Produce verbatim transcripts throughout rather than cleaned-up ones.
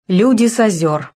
Люди с озер.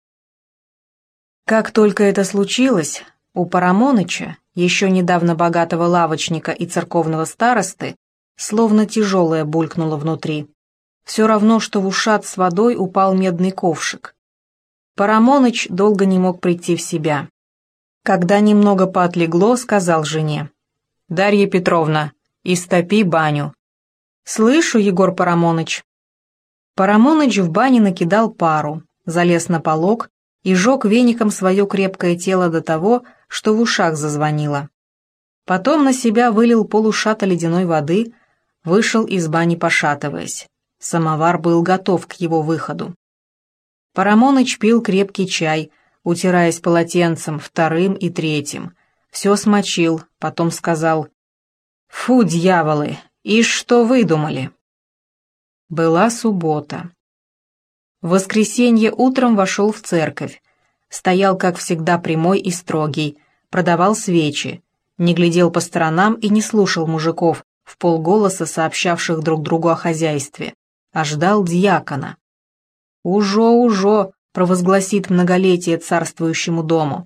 Как только это случилось, у Парамоныча, еще недавно богатого лавочника и церковного старосты, словно тяжелое булькнуло внутри. Все равно, что в ушат с водой упал медный ковшик. Парамоныч долго не мог прийти в себя. Когда немного поотлегло, сказал жене: «Дарья Петровна, истопи баню». «Слышу, Егор Парамоныч». Парамоныч в бане накидал пару, залез на полок и жег веником свое крепкое тело до того, что в ушах зазвонило. Потом на себя вылил полушата ледяной воды, вышел из бани пошатываясь. Самовар был готов к его выходу. Парамоныч пил крепкий чай, утираясь полотенцем вторым и третьим. Все смочил, потом сказал: «Фу, дьяволы, и что выдумали?» Была суббота. В воскресенье утром вошел в церковь. Стоял, как всегда, прямой и строгий, продавал свечи, не глядел по сторонам и не слушал мужиков, вполголоса сообщавших друг другу о хозяйстве, а ждал дьякона. «Ужо, ужо!» — провозгласит многолетие царствующему дому.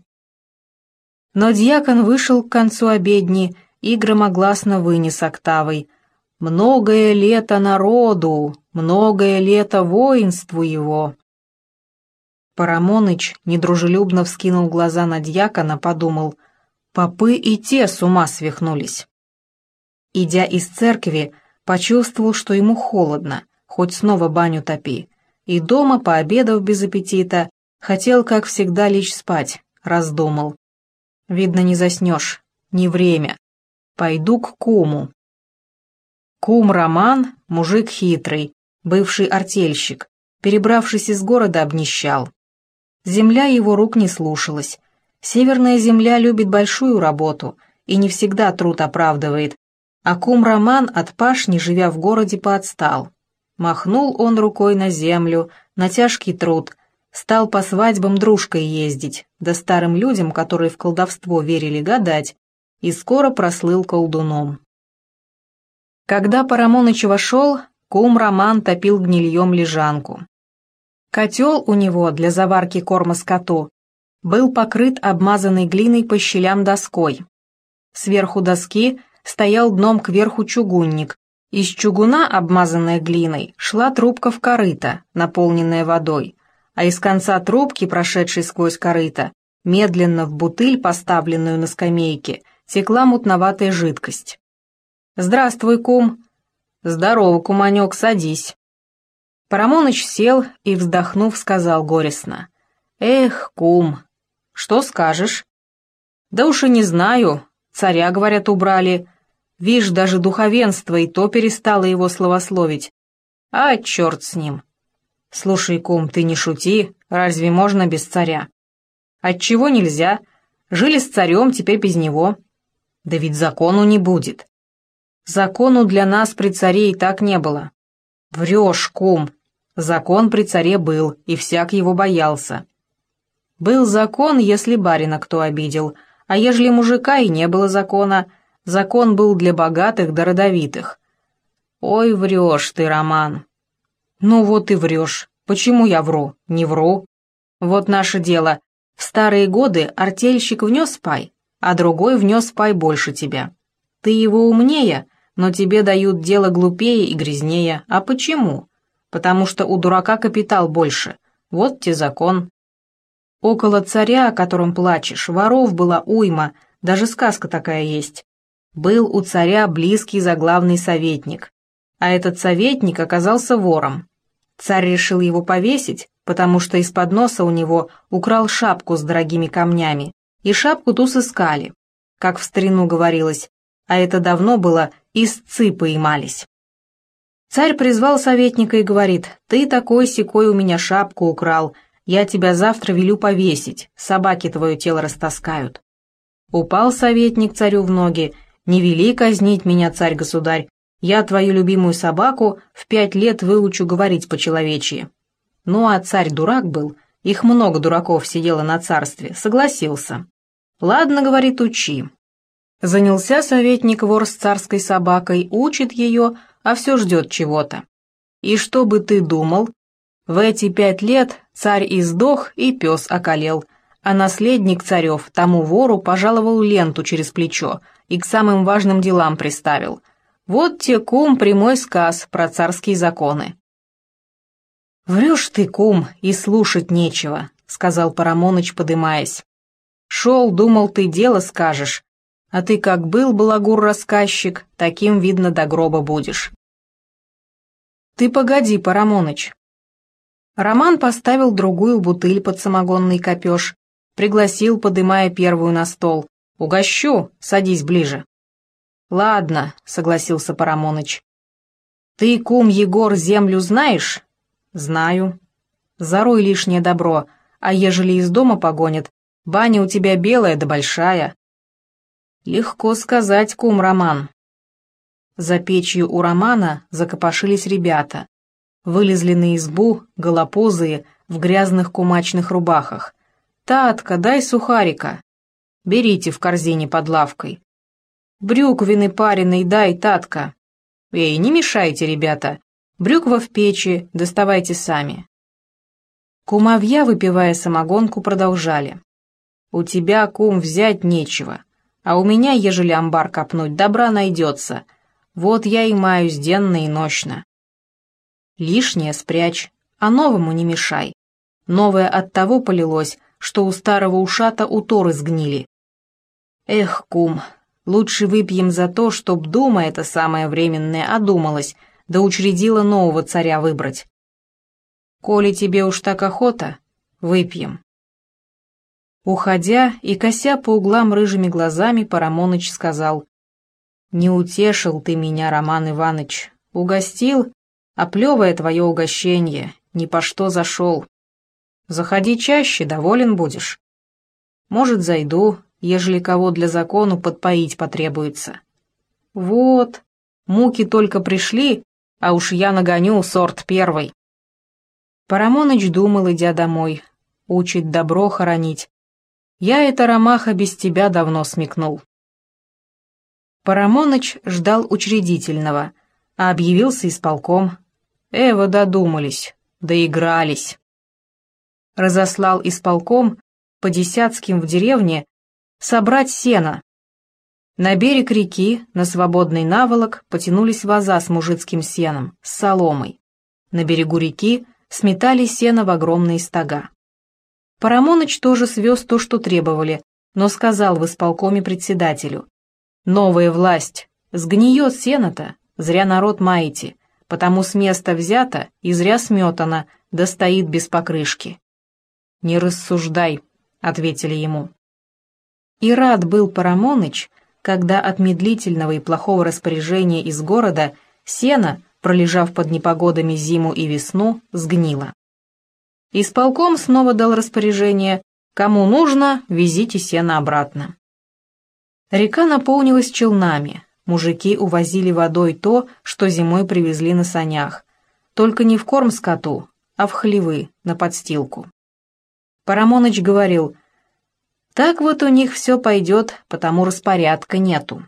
Но дьякон вышел к концу обедни и громогласно вынес октавой: «Многое лето народу, многое лето воинству его». Парамоныч недружелюбно вскинул глаза на дьякона, подумал: попы и те с ума свихнулись. Идя из церкви, почувствовал, что ему холодно, хоть снова баню топи, и дома, пообедав без аппетита, хотел, как всегда, лечь спать, раздумал: видно, не заснешь, не время, пойду к куму. Кум Роман, мужик хитрый, бывший артельщик, перебравшись из города, обнищал. Земля его рук не слушалась. Северная земля любит большую работу и не всегда труд оправдывает, а кум Роман от пашни, живя в городе, поотстал. Махнул он рукой на землю, на тяжкий труд, стал по свадьбам дружкой ездить, да старым людям, которые в колдовство верили, гадать, и скоро прослыл колдуном. Когда Парамоныч вошел, кум Роман топил гнильем лежанку. Котел у него для заварки корма скоту был покрыт обмазанной глиной по щелям доской. Сверху доски стоял дном кверху чугунник. Из чугуна, обмазанная глиной, шла трубка в корыто, наполненная водой, а из конца трубки, прошедшей сквозь корыто, медленно в бутыль, поставленную на скамейке, текла мутноватая жидкость. «Здравствуй, кум!» «Здорово, куманек, садись!» Парамоныч сел и, вздохнув, сказал горестно: «Эх, кум, что скажешь?» «Да уж и не знаю, царя, говорят, убрали. Вишь, даже духовенство и то перестало его славословить. А черт с ним!» «Слушай, кум, ты не шути, разве можно без царя?» «Отчего нельзя? Жили с царем, теперь без него». «Да ведь закону не будет». «Закону для нас при царе и так не было». «Врешь, кум. Закон при царе был, и всяк его боялся». «Был закон, если барина кто обидел, а ежели мужика и не было закона, закон был для богатых да родовитых». «Ой, врешь ты, Роман». «Ну вот и врешь. Почему я вру? Не вру. Вот наше дело. В старые годы артельщик внес пай, а другой внес пай больше тебя. Ты его умнее, но тебе дают дело глупее и грязнее. А почему? Потому что у дурака капитал больше. Вот те закон. Около царя, о котором плачешь, воров была уйма, даже сказка такая есть. Был у царя близкий заглавный советник, а этот советник оказался вором. Царь решил его повесить, потому что из-под носа у него украл шапку с дорогими камнями, и шапку ту сыскали, как в старину говорилось, а это давно было, истцы поймались. Царь призвал советника и говорит: «Ты такой-сякой у меня шапку украл, я тебя завтра велю повесить, собаки твое тело растаскают». Упал советник царю в ноги: «Не вели казнить меня, царь-государь, я твою любимую собаку в пять лет выучу говорить по-человечьи». Ну а царь дурак был, их много дураков сидело на царстве, согласился. «Ладно, — говорит, — учи». Занялся советник-вор с царской собакой, учит ее, а все ждет чего-то. И что бы ты думал? В эти пять лет царь издох и пес околел, а наследник царев тому вору пожаловал ленту через плечо и к самым важным делам приставил. Вот те, кум, прямой сказ про царские законы». «Врешь ты, кум, и слушать нечего», — сказал Парамоныч, подымаясь. «Шел, думал, ты дело скажешь, а ты как был балагур-рассказчик, таким, видно, до гроба будешь». «Ты погоди, Парамоныч». Роман поставил другую бутыль под самогонный копеж, пригласил, подымая первую на стол. «Угощу, садись ближе». «Ладно», — согласился Парамоныч. «Ты, кум Егор, землю знаешь?» «Знаю». «Зарой лишнее добро, а ежели из дома погонят, баня у тебя белая да большая». «Легко сказать, кум Роман». За печью у Романа закопошились ребята. Вылезли на избу, голопузые, в грязных кумачных рубахах. «Татка, дай сухарика». «Берите в корзине под лавкой». «Брюквины пареной дай, Татка». «Эй, не мешайте, ребята. Брюква в печи, доставайте сами». Кумовья, выпивая самогонку, продолжали. «У тебя, кум, взять нечего, а у меня, ежели амбар копнуть, добра найдется. Вот я и маюсь денно и нощно». «Лишнее спрячь, а новому не мешай. Новое от того полилось, что у старого ушата уторы сгнили». «Эх, кум, лучше выпьем за то, чтоб дума эта самая временная одумалась, да учредила нового царя выбрать». «Коли тебе уж так охота, выпьем». Уходя и кося по углам рыжими глазами, Парамоныч сказал: «Не утешил ты меня, Роман Иваныч, угостил, а плевое твое угощение, ни по что зашел. Заходи чаще, доволен будешь. Может, зайду, ежели кого для закону подпоить потребуется. Вот, муки только пришли, а уж я нагоню сорт первый». Парамоныч думал, идя домой, учит добро хоронить. «Я это, Ромаха, без тебя давно смекнул». Парамоныч ждал учредительного, а объявился исполком. Эво додумались, доигрались. Разослал исполком по десятским в деревне собрать сено. На берег реки, на свободный наволок, потянулись ваза с мужицким сеном, с соломой. На берегу реки сметали сено в огромные стога. Парамоныч тоже свез то, что требовали, но сказал в исполкоме председателю: «Новая власть, сгниет сено-то, зря народ маете, потому с места взято и зря сметано, да стоит без покрышки». «Не рассуждай», — ответили ему. И рад был Парамоныч, когда от медлительного и плохого распоряжения из города сено, пролежав под непогодами зиму и весну, сгнило. Исполком снова дал распоряжение: кому нужно, везите сено обратно. Река наполнилась челнами, мужики увозили водой то, что зимой привезли на санях, только не в корм скоту, а в хлевы, на подстилку. Парамоныч говорил: «Так вот у них все пойдет, потому распорядка нету».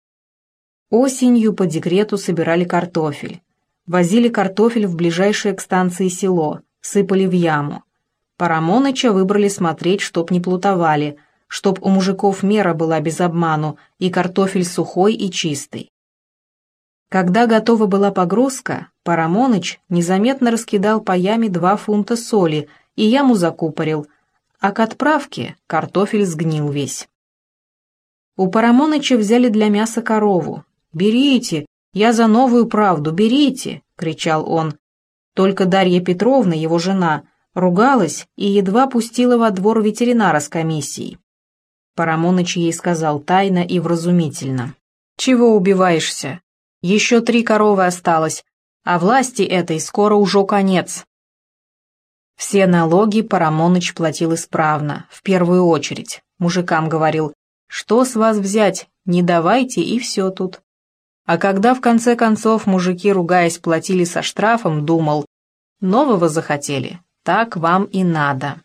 Осенью по декрету собирали картофель. Возили картофель в ближайшее к станции село, сыпали в яму. Парамоныча выбрали смотреть, чтоб не плутовали, чтоб у мужиков мера была без обману и картофель сухой и чистый. Когда готова была погрузка, Парамоныч незаметно раскидал по яме два фунта соли и яму закупорил, а к отправке картофель сгнил весь. У Парамоныча взяли для мяса корову. «Берите, я за новую правду, берите!» — кричал он. Только Дарья Петровна, его жена, ругалась и едва пустила во двор ветеринара с комиссией. Парамоныч ей сказал тайно и вразумительно: «Чего убиваешься? Еще три коровы осталось, а власти этой скоро уже конец». Все налоги Парамоныч платил исправно, в первую очередь. Мужикам говорил: «Что с вас взять? Не давайте, и все тут». А когда в конце концов мужики, ругаясь, платили со штрафом, думал: «Нового захотели, так вам и надо».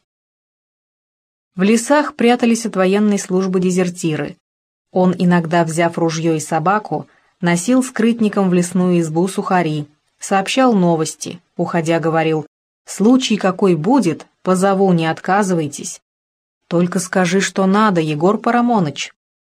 В лесах прятались от военной службы дезертиры. Он, иногда взяв ружье и собаку, носил скрытником в лесную избу сухари, сообщал новости, уходя говорил: Случай какой будет, позову, не отказывайтесь. Только скажи, что надо, Егор Парамоныч».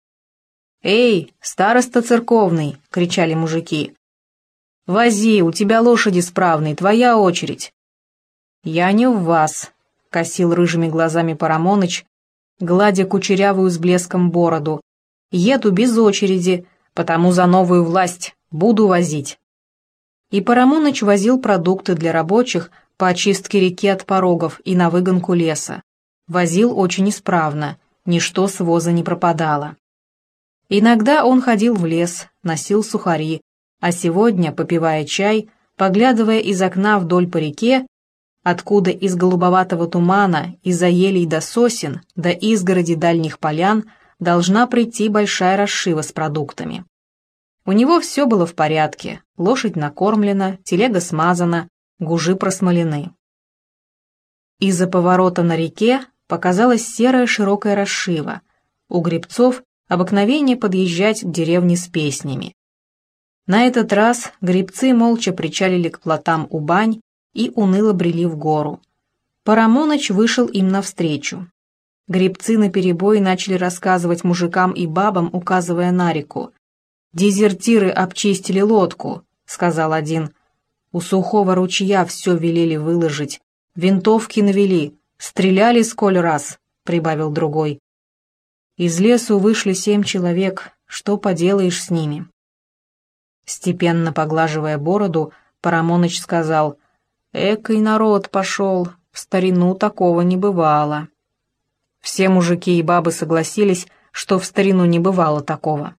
«Эй, староста церковный!» — кричали мужики. «Вози, у тебя лошади справные, твоя очередь». «Я не в вас», — косил рыжими глазами Парамоныч, гладя кучерявую с блеском бороду. «Еду без очереди, потому за новую власть буду возить». И Парамоныч возил продукты для рабочих по очистке реки от порогов и на выгонку леса. Возил очень исправно, ничто с воза не пропадало. Иногда он ходил в лес, носил сухари, а сегодня, попивая чай, поглядывая из окна вдоль по реке, откуда из голубоватого тумана, из-за елей до сосен, до изгороди дальних полян должна прийти большая расшива с продуктами. У него все было в порядке, лошадь накормлена, телега смазана, гужи просмолены. Из-за поворота на реке показалась серая широкая расшива. У гребцов обыкновение подъезжать к деревне с песнями. На этот раз гребцы молча причалили к плотам у бань и уныло брели в гору. Парамоныч вышел им навстречу. Гребцы наперебой начали рассказывать мужикам и бабам, указывая на реку. «Дезертиры обчистили лодку», — сказал один. «У сухого ручья все велели выложить, винтовки навели, стреляли сколь раз», — прибавил другой. «Из лесу вышли семь человек, что поделаешь с ними?» Степенно поглаживая бороду, Парамоныч сказал: «Экой народ пошел, в старину такого не бывало». Все мужики и бабы согласились, что в старину не бывало такого.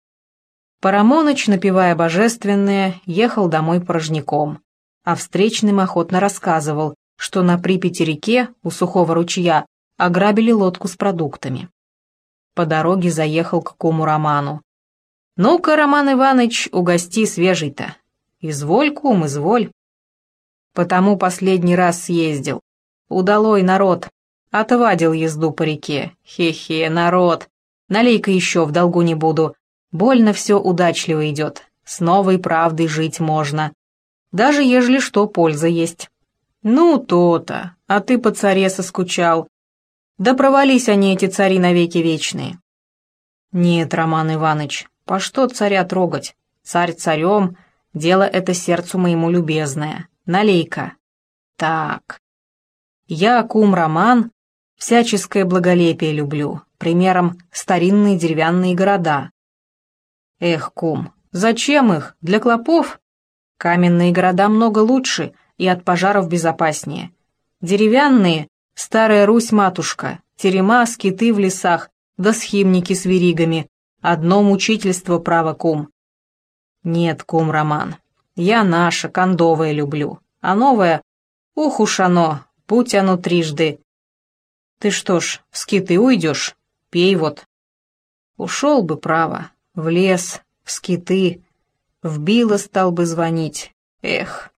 Парамоныч, напевая божественное, ехал домой порожняком, а встречным охотно рассказывал, что на Припяти-реке у сухого ручья ограбили лодку с продуктами. По дороге заехал к куму Роману. «Ну-ка, Роман Иваныч, угости свежий-то». «Изволь, кум, изволь». «Потому последний раз съездил. Удалой народ. Отвадил езду по реке. Хе-хе, народ. Налей-ка еще, в долгу не буду. Больно все удачливо идет. С новой правдой жить можно. Даже ежели что, польза есть». «Ну, то-то. А ты по царе соскучал. Да провались они, эти цари, навеки вечные». «Нет, Роман Иваныч, по что царя трогать? Царь царем, дело это сердцу моему любезное. Налей-ка». «Так. Я, кум Роман, всяческое благолепие люблю, примером старинные деревянные города». «Эх, кум, зачем их? Для клопов? Каменные города много лучше и от пожаров безопаснее. Деревянные — старая Русь-матушка, терема, скиты в лесах, да схимники с веригами. Одно мучительство, право, кум». «Нет, кум Роман, я наше, кондовое люблю, а новое, ух уж оно, будь оно трижды». «Ты что ж, в скиты уйдешь? Пей вот». «Ушел бы, право, в лес, в скиты, в било стал бы звонить, эх».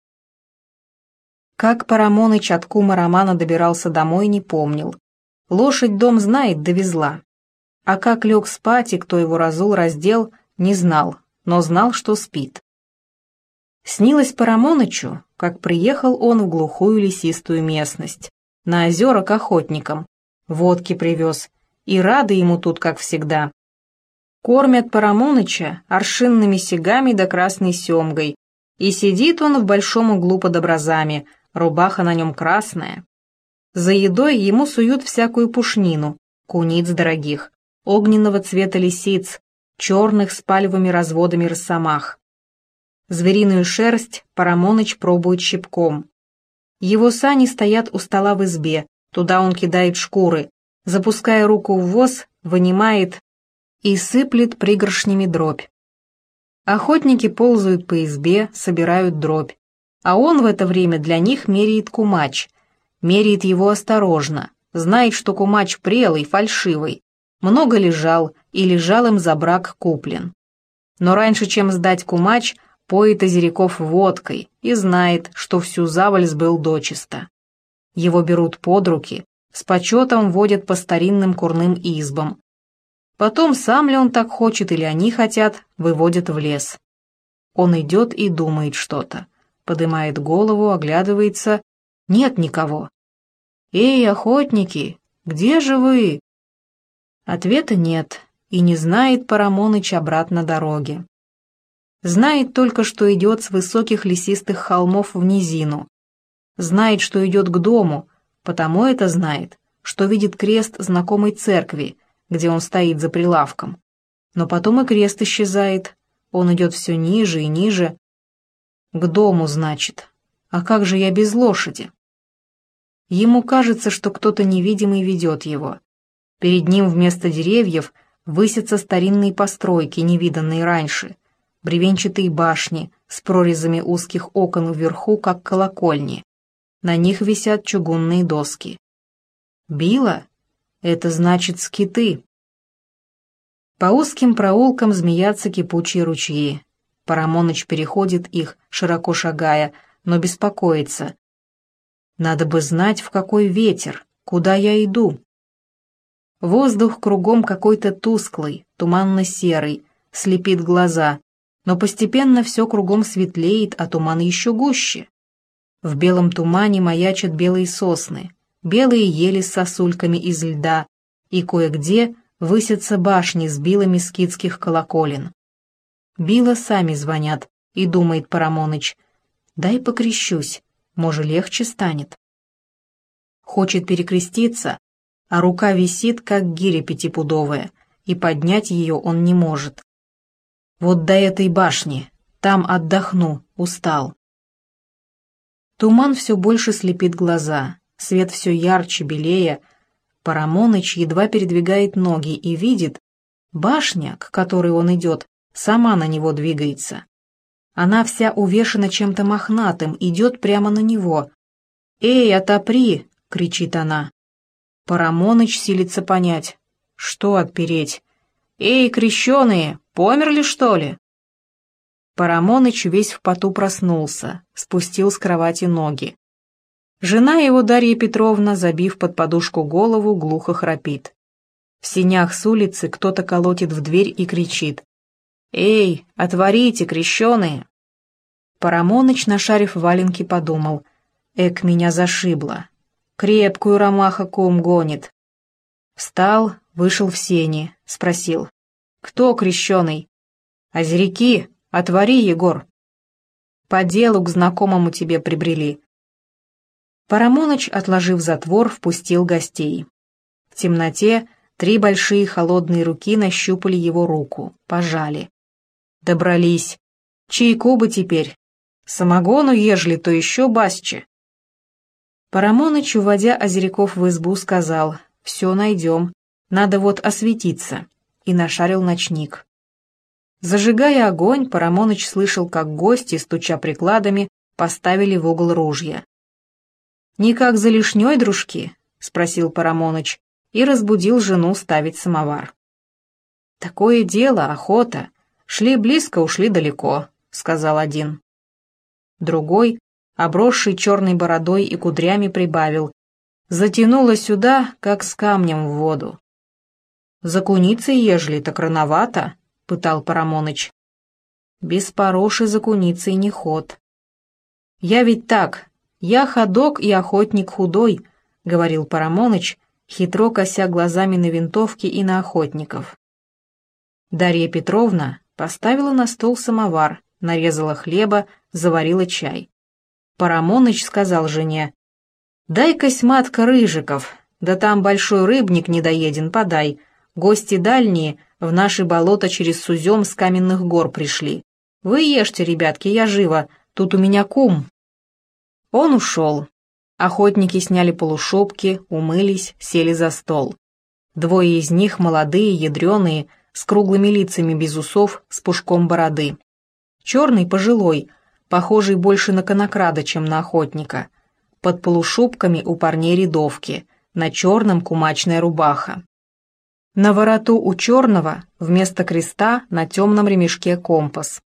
Как Парамоныч от кума Романа добирался домой, не помнил. Лошадь дом знает, довезла. А как лег спать и кто его разул, раздел, не знал, но знал, что спит. Снилось Парамонычу, как приехал он в глухую лесистую местность, на озера к охотникам, водки привез, и рады ему тут, как всегда. Кормят Парамоныча аршинными сигами да красной семгой, и сидит он в большом углу под образами, рубаха на нем красная. За едой ему суют всякую пушнину, куниц дорогих, огненного цвета лисиц, черных с пальвыми разводами росомах. Звериную шерсть Парамоныч пробует щипком. Его сани стоят у стола в избе, туда он кидает шкуры, запуская руку в воз, вынимает и сыплет пригоршнями дробь. Охотники ползают по избе, собирают дробь, а он в это время для них меряет кумач, меряет его осторожно, знает, что кумач прелый, фальшивый, много лежал и лежал им за брак куплен. Но раньше, чем сдать кумач, поет озеряков водкой и знает, что всю заваль сбыл дочисто. Его берут под руки, с почетом водят по старинным курным избам. Потом, сам ли он так хочет или они хотят, выводят в лес. Он идет и думает что-то, подымает голову, оглядывается, Нет никого. «Эй, охотники, где же вы?» Ответа нет, и не знает Парамоныч обратно дороги. Знает только, что идет с высоких лесистых холмов в низину. Знает, что идет к дому, потому это знает, что видит крест знакомой церкви, где он стоит за прилавком. Но потом и крест исчезает, он идет все ниже и ниже. К дому, значит. А как же я без лошади? Ему кажется, что кто-то невидимый ведет его. Перед ним вместо деревьев высятся старинные постройки, невиданные раньше, бревенчатые башни с прорезями узких окон вверху, как колокольни. На них висят чугунные доски. Било? Это значит скиты. По узким проулкам змеятся кипучие ручьи. Парамоныч переходит их, широко шагая, но беспокоится. Надо бы знать, в какой ветер, куда я иду. Воздух кругом какой-то тусклый, туманно-серый, слепит глаза, но постепенно все кругом светлеет, а туман еще гуще. В белом тумане маячат белые сосны, белые ели с сосульками из льда, и кое-где высятся башни с билами скитских колоколен. Била сами звонят, и думает Парамоныч, дай покрещусь, может, легче станет. Хочет перекреститься, а рука висит, как гиря пятипудовая, и поднять ее он не может. Вот до этой башни, там отдохну, устал. Туман все больше слепит глаза, свет все ярче, белее. Парамоныч едва передвигает ноги и видит, башня, к которой он идет, сама на него двигается. Она вся увешана чем-то мохнатым, идет прямо на него. «Эй, отопри!» — кричит она. Парамоныч силится понять, что отпереть. «Эй, крещеные, померли, что ли?» Парамоныч весь в поту проснулся, спустил с кровати ноги. Жена его, Дарья Петровна, забив под подушку голову, глухо храпит. В сенях с улицы кто-то колотит в дверь и кричит. «Эй, отворите, крещеные!» Парамоныч, нашарив валенки, подумал. «Эк, меня зашибло. Крепкую ромаха кум гонит». Встал, вышел в сени, спросил. «Кто крещеный?» «Озеряки, отвори, Егор». «По делу к знакомому тебе прибрели». Парамоныч, отложив затвор, впустил гостей. В темноте три большие холодные руки нащупали его руку, пожали. Добрались. Чайку бы теперь. Самогону, ежели, то еще басче. Парамоныч, уводя озеряков в избу, сказал, «Все найдем, надо вот осветиться», и нашарил ночник. Зажигая огонь, Парамоныч слышал, как гости, стуча прикладами, поставили в угол ружья. «Никак за лишней, дружки?» — спросил Парамоныч и разбудил жену ставить самовар. «Такое дело, охота. Шли близко, ушли далеко», — сказал один. Другой, обросший черной бородой и кудрями, прибавил. «Затянуло сюда, как с камнем в воду». «За куницей, ежели, так рановато», — пытал Парамоныч. «Без пороши за куницей не ход». «Я ведь так, я ходок и охотник худой», — говорил Парамоныч, хитро кося глазами на винтовки и на охотников. Дарья Петровна поставила на стол самовар, нарезала хлеба, заварила чай. Парамоныч сказал жене, «Дай-кась, матка, рыжиков, да там большой рыбник недоеден, подай. Гости дальние в наши болота через Сузем с каменных гор пришли. Вы ешьте, ребятки, я живо, тут у меня кум». Он ушел. Охотники сняли полушубки, умылись, сели за стол. Двое из них молодые, ядреные, с круглыми лицами без усов, с пушком бороды. Черный пожилой, похожий больше на конокрада, чем на охотника. Под полушубками у парней рядовки, на черном кумачная рубаха. На вороту у черного вместо креста на темном ремешке компас.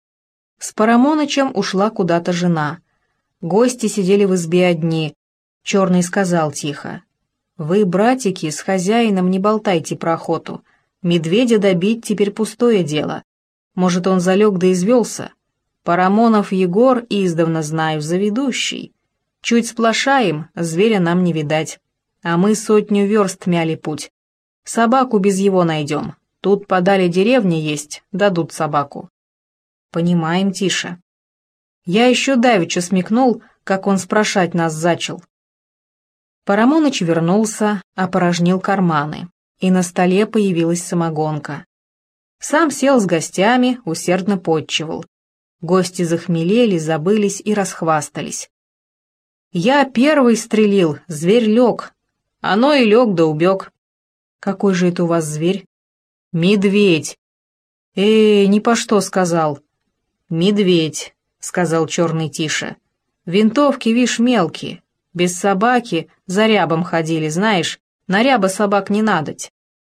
С Парамонычем ушла куда-то жена. Гости сидели в избе одни. Черный сказал тихо, «Вы, братики, с хозяином не болтайте про охоту. Медведя добить теперь пустое дело. Может, он залег да извелся. Парамонов Егор, издавна знаю, заведущий. Чуть сплошаем, зверя нам не видать. А мы сотню верст мяли путь. Собаку без его найдем. Тут подали деревни есть, дадут собаку. Понимаем, Тиша. Я еще давеча смекнул, как он спрашать нас зачел. Парамоныч вернулся, опорожнил карманы, и на столе появилась самогонка. Сам сел с гостями, усердно подчивал. Гости захмелели, забылись и расхвастались. Я первый стрелил, зверь лег. Оно и лег да убег. Какой же это у вас зверь? Медведь. Э, ни по что сказал. Медведь, сказал черный Тиша. Винтовки, вишь, мелкие. Без собаки за рябом ходили, знаешь, на ряба собак не надоть.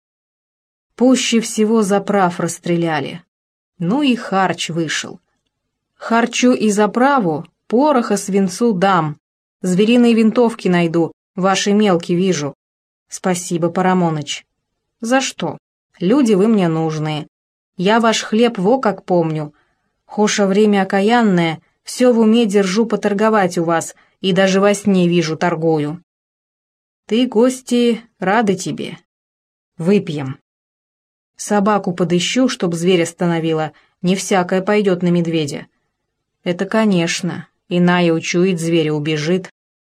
Пуще всего заправ расстреляли. Ну и харч вышел. Харчу и заправу пороха свинцу дам. Звериные винтовки найду, ваши мелкие вижу. Спасибо, Парамоныч. За что? Люди вы мне нужные. Я ваш хлеб во как помню. Хоша время окаянное, все в уме держу поторговать у вас, и даже во сне вижу торгую. Ты, гости, рады тебе. Выпьем. Собаку подыщу, чтоб зверь остановила, не всякое пойдет на медведя. Это, конечно, иная учует зверя, убежит.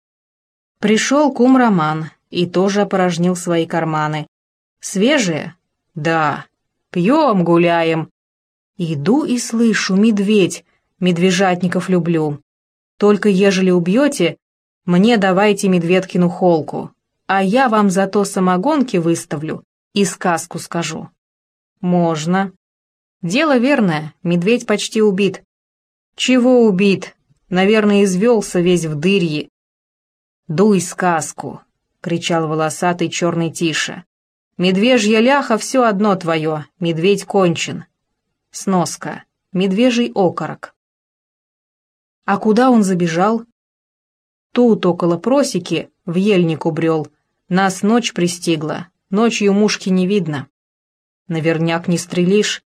Пришел кум Роман и тоже опорожнил свои карманы. Свежие? Да. Пьем, гуляем. Иду и слышу, медведь, медвежатников люблю. Только ежели убьете, мне давайте медведкину холку, а я вам зато самогонки выставлю и сказку скажу. Можно. Дело верное, медведь почти убит. Чего убит? Наверное, извелся весь в дырье. Дуй сказку, кричал волосатый черный Тиша. Медвежья ляха все одно твое, медведь кончен. Сноска. Медвежий окорок. А куда он забежал? Тут, около просеки, в ельник убрел. Нас ночь пристигла, ночью мушки не видно. Наверняк не стрелишь.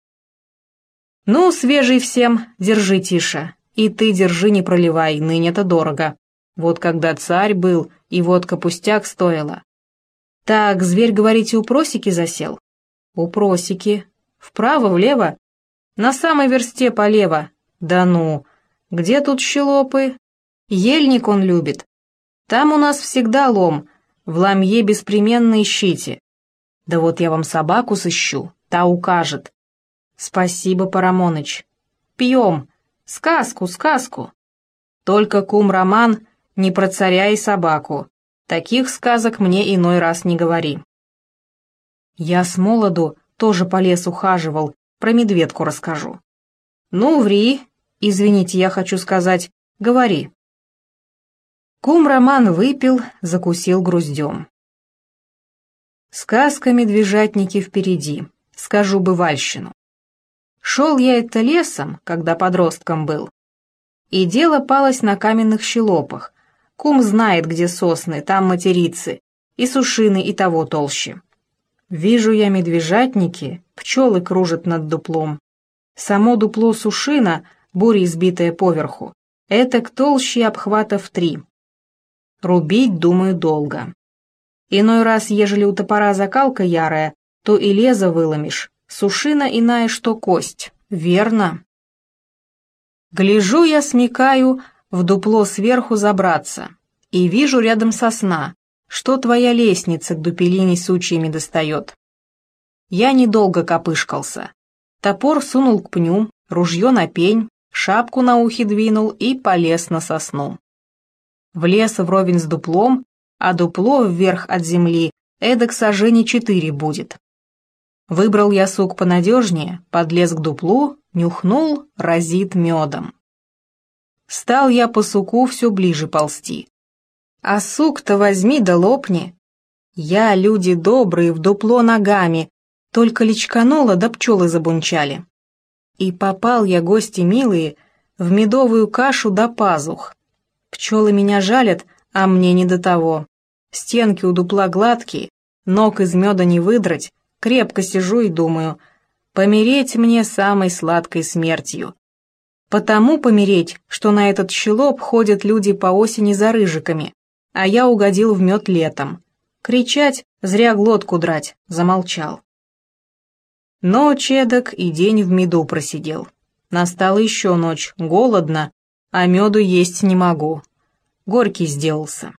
Ну, свежий всем, держи, Тиша. И ты держи, не проливай, ныне-то дорого. Вот когда царь был, и водка пустяк стоила. Так, зверь, говорите, у просеки засел? У просеки. Вправо-влево? На самой версте полево. Да ну, где тут щелопы? Ельник он любит. Там у нас всегда лом, в ламье беспременно ищите. Да вот я вам собаку сыщу, та укажет. Спасибо, Парамоныч. Пьем. Сказку, сказку. Только, кум Роман, не про царя и собаку. Таких сказок мне иной раз не говори. Я с молоду тоже по лесу хаживал, про медведку расскажу. Ну, ври, извините, я хочу сказать, говори. Кум Роман выпил, закусил груздем. Сказка медвежатники впереди, скажу бывальщину. Шел я это лесом, когда подростком был, и дело палось на каменных щелопах. Кум знает, где сосны, там материцы, и сушины, и того толще. Вижу я медвежатники, пчелы кружат над дуплом. Само дупло сушина, бурей сбитое поверху, это к толще обхвата в три. Рубить, думаю, долго. Иной раз, ежели у топора закалка ярая, то и лезо выломишь, сушина иная, что кость, верно? Гляжу я, смекаю, в дупло сверху забраться, и вижу рядом сосна, что твоя лестница к дупелине сучьями достает. Я недолго копышкался. Топор сунул к пню, ружье на пень, шапку на ухе двинул и полез на сосну. Влез вровень с дуплом, а дупло вверх от земли эдак сажени четыре будет. Выбрал я сук понадежнее, подлез к дуплу, нюхнул, разит медом. Стал я по суку все ближе ползти. А сук-то возьми да лопни. Я, люди добрые, в дупло ногами, только личканула да пчелы забунчали. И попал я, гости милые, в медовую кашу до пазух. Пчелы меня жалят, а мне не до того. Стенки у дупла гладкие, ног из меда не выдрать, крепко сижу и думаю, помереть мне самой сладкой смертью. Потому помереть, что на этот щелоп ходят люди по осени за рыжиками, а я угодил в мед летом. Кричать, зря глотку драть, замолчал. Ночь эдак и день в меду просидел. Настала еще ночь, голодно, а меду есть не могу. Горький сделался.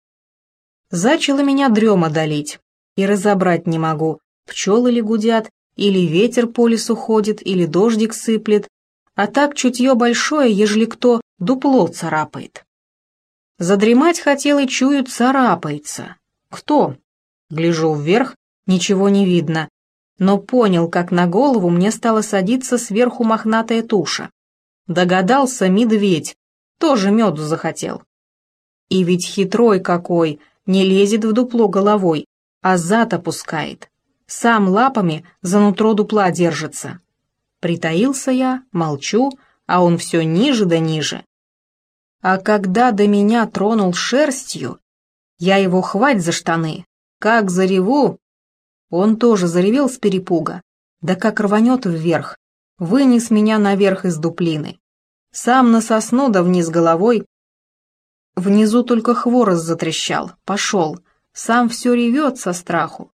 Зачало меня дрема долить, и разобрать не могу, пчелы ли гудят, или ветер по лесу ходит, или дождик сыплет, а так чутье большое, ежели кто дупло царапает. Задремать хотел и чую, царапается. Кто? Гляжу вверх, ничего не видно, но понял, как на голову мне стала садиться сверху мохнатая туша. Догадался медведь, тоже меду захотел. И ведь хитрой какой, не лезет в дупло головой, а зад опускает. Сам лапами за нутро дупла держится. Притаился я, молчу, а он все ниже да ниже. А когда до меня тронул шерстью, я его хвать за штаны, как зареву. Он тоже заревел с перепуга, да как рванет вверх, вынес меня наверх из дуплины. Сам на сосну да вниз головой. Внизу только хворост затрещал, пошел, сам все ревет со страху.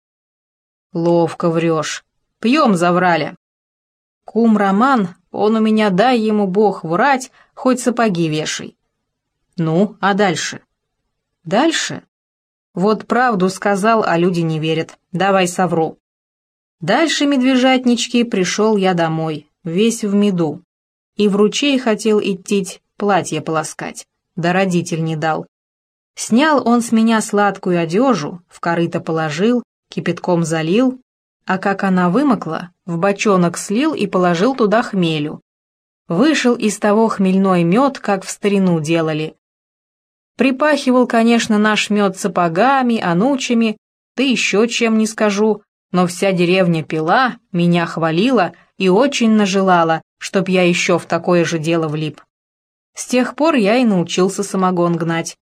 Ловко врешь, пьем заврали. Кум Роман, он у меня, дай ему бог врать, хоть сапоги вешай. Ну, а дальше? Дальше? Вот правду сказал, а люди не верят. Давай совру. Дальше, медвежатнички, пришел я домой, весь в меду. И в ручей хотел идти, платье полоскать, да родитель не дал. Снял он с меня сладкую одежу, в корыто положил, кипятком залил, а как она вымокла, в бочонок слил и положил туда хмелю. Вышел из того хмельной мед, как в старину делали. Припахивал, конечно, наш мед сапогами, анучами, да еще чем не скажу, но вся деревня пила, меня хвалила и очень нажелала, чтоб я еще в такое же дело влип. С тех пор я и научился самогон гнать.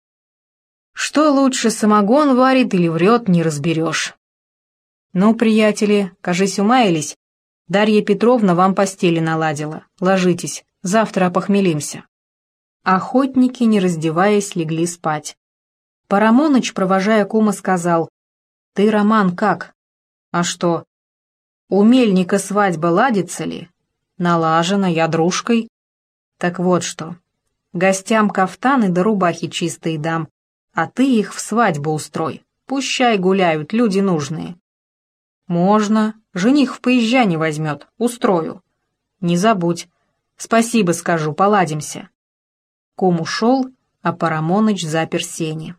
Что лучше, самогон варит или врет, не разберешь. Ну, приятели, кажись, умаялись. Дарья Петровна вам постели наладила. Ложитесь, завтра опохмелимся. Охотники, не раздеваясь, легли спать. Парамоныч, провожая кума, сказал: «Ты, Роман, как? А что? У мельника свадьба ладится ли? Налажена, я дружкой. Так вот что, гостям кафтаны да рубахи чистые дам, а ты их в свадьбу устрой. Пущай гуляют, люди нужные». «Можно. Жених в поезжане возьмет. Устрою». «Не забудь. Спасибо скажу, поладимся». Кум ушел, а Парамоныч запер сени.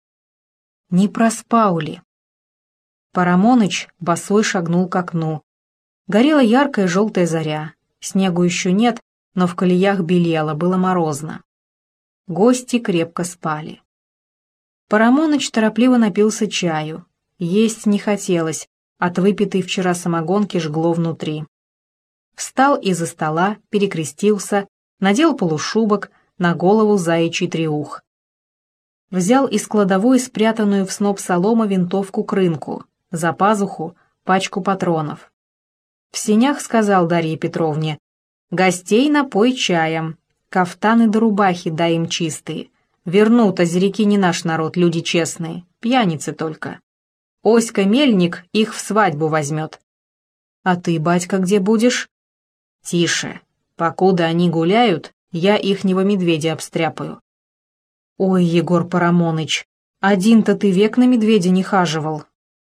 Не проспал ли? Парамоныч босой шагнул к окну. Горела яркая желтая заря. Снегу еще нет, но в колеях белело, было морозно. Гости крепко спали. Парамоныч торопливо напился чаю. Есть не хотелось, от выпитой вчера самогонки жгло внутри. Встал из-за стола, перекрестился, надел полушубок, на голову заячий треух. Взял из кладовой спрятанную в сноп соломы винтовку к рынку, за пазуху пачку патронов. В сенях сказал Дарье Петровне: «Гостей напой чаем, кафтаны да рубахи дай им чистые. Вернут, озеряки не наш народ, люди честные, пьяницы только. Оська Мельник их в свадьбу возьмет». «А ты, батька, где будешь?» «Тише, покуда они гуляют, я ихнего медведя обстряпаю». «Ой, Егор Парамоныч, один-то ты век на медведя не хаживал».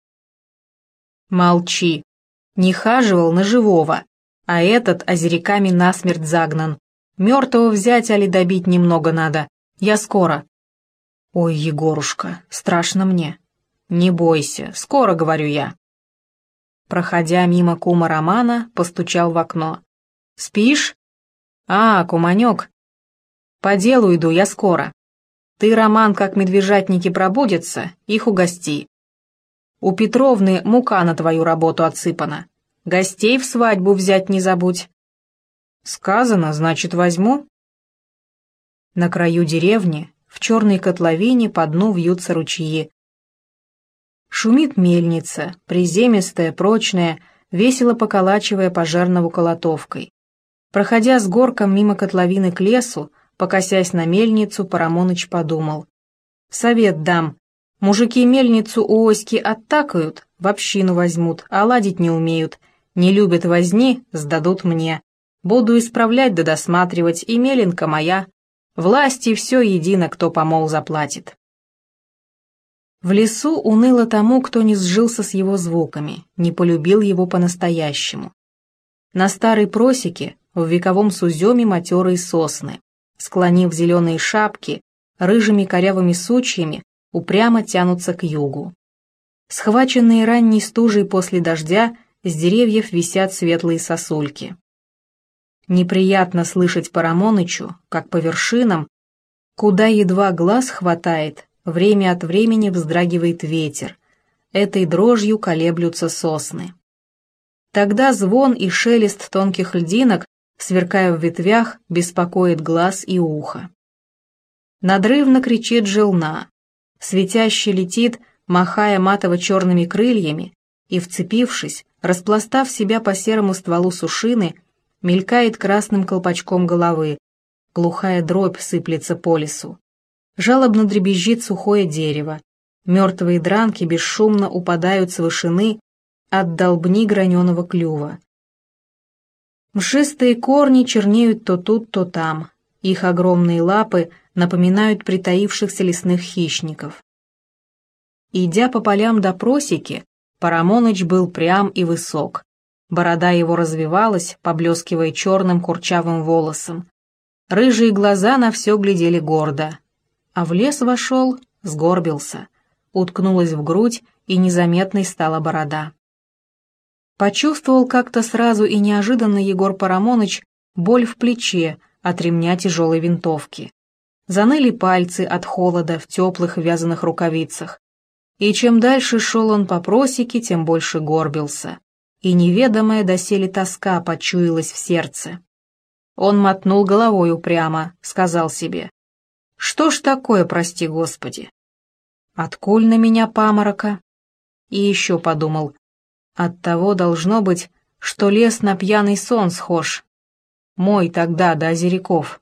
«Молчи, не хаживал на живого, а этот озеряками насмерть загнан. Мертвого взять, али добить немного надо, я скоро». «Ой, Егорушка, страшно мне». «Не бойся, скоро, говорю я». Проходя мимо кума Романа, постучал в окно. «Спишь?» «А, куманек. По делу иду, я скоро. Ты, Роман, как медвежатники пробудятся, их угости. У Петровны мука на твою работу отсыпана. Гостей в свадьбу взять не забудь». «Сказано, значит, возьму». На краю деревни, в черной котловине по дну вьются ручьи. Шумит мельница, приземистая, прочная, весело поколачивая пожарнову колотовкой. Проходя с горком мимо котловины к лесу, покосясь на мельницу, Парамоныч подумал. Совет дам. Мужики мельницу у оськи оттакают, в общину возьмут, а ладить не умеют. Не любят возни, сдадут мне. Буду исправлять да досматривать, и меленка моя. Власти все едино, кто помол заплатит. В лесу уныло тому, кто не сжился с его звуками, не полюбил его по-настоящему. На старой просеке, в вековом суземе матерые сосны, склонив зеленые шапки, рыжими корявыми сучьями, упрямо тянутся к югу. Схваченные ранней стужей после дождя, с деревьев висят светлые сосульки. Неприятно слышать Парамонычу, как по вершинам, куда едва глаз хватает, время от времени вздрагивает ветер, этой дрожью колеблются сосны. Тогда звон и шелест тонких льдинок, сверкая в ветвях, беспокоит глаз и ухо. Надрывно кричит жилна, светяще летит, махая матово-черными крыльями, и, вцепившись, распластав себя по серому стволу сушины, мелькает красным колпачком головы, глухая дробь сыплется по лесу. Жалобно дребезжит сухое дерево, мертвые дранки бесшумно упадают с вышины от долбни граненого клюва. Мшистые корни чернеют то тут, то там, их огромные лапы напоминают притаившихся лесных хищников. Идя по полям до просеки, Парамоныч был прям и высок. Борода его развивалась, поблескивая черным курчавым волосом. Рыжие глаза на все глядели гордо. А в лес вошел, сгорбился, уткнулась в грудь, и незаметной стала борода. Почувствовал как-то сразу и неожиданно Егор Парамоныч боль в плече от ремня тяжелой винтовки. Заныли пальцы от холода в теплых вязаных рукавицах. И чем дальше шел он по просеке, тем больше горбился. И неведомая доселе тоска почуялась в сердце. Он мотнул головой упрямо, сказал себе: «Что ж такое, прости Господи? Откуль на меня паморока?» И еще подумал: «Оттого должно быть, что лес на пьяный сон схож. Мой тогда до озеряков».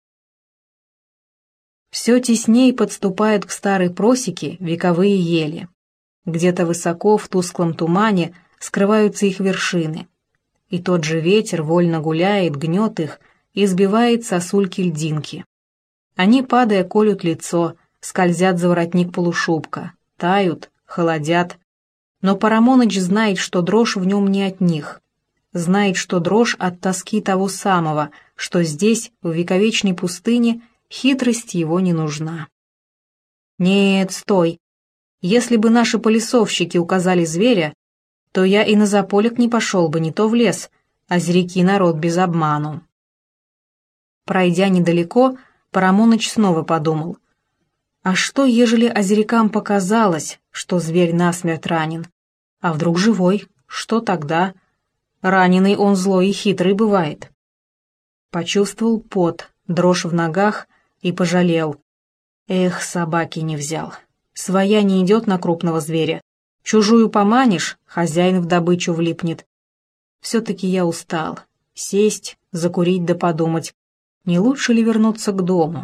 Все тесней подступают к старой просеке вековые ели. Где-то высоко в тусклом тумане скрываются их вершины. И тот же ветер вольно гуляет, гнет их и сбивает сосульки-льдинки. Они, падая, колют лицо, скользят за воротник полушубка, тают, холодят. Но Парамоныч знает, что дрожь в нем не от них. Знает, что дрожь от тоски того самого, что здесь, в вековечной пустыне, хитрость его не нужна. Нет, стой. Если бы наши полисовщики указали зверя, то я и на заполек не пошел бы, не то в лес, а озеряки народ без обману. Пройдя недалеко, Парамоныч снова подумал: а что, ежели озерякам показалось, что зверь насмерть ранен? А вдруг живой? Что тогда? Раненый он злой и хитрый бывает. Почувствовал пот, дрожь в ногах и пожалел. Эх, собаки не взял. Своя не идет на крупного зверя. Чужую поманишь, хозяин в добычу влипнет. Все-таки я устал. Сесть, закурить да подумать, не лучше ли вернуться к дому?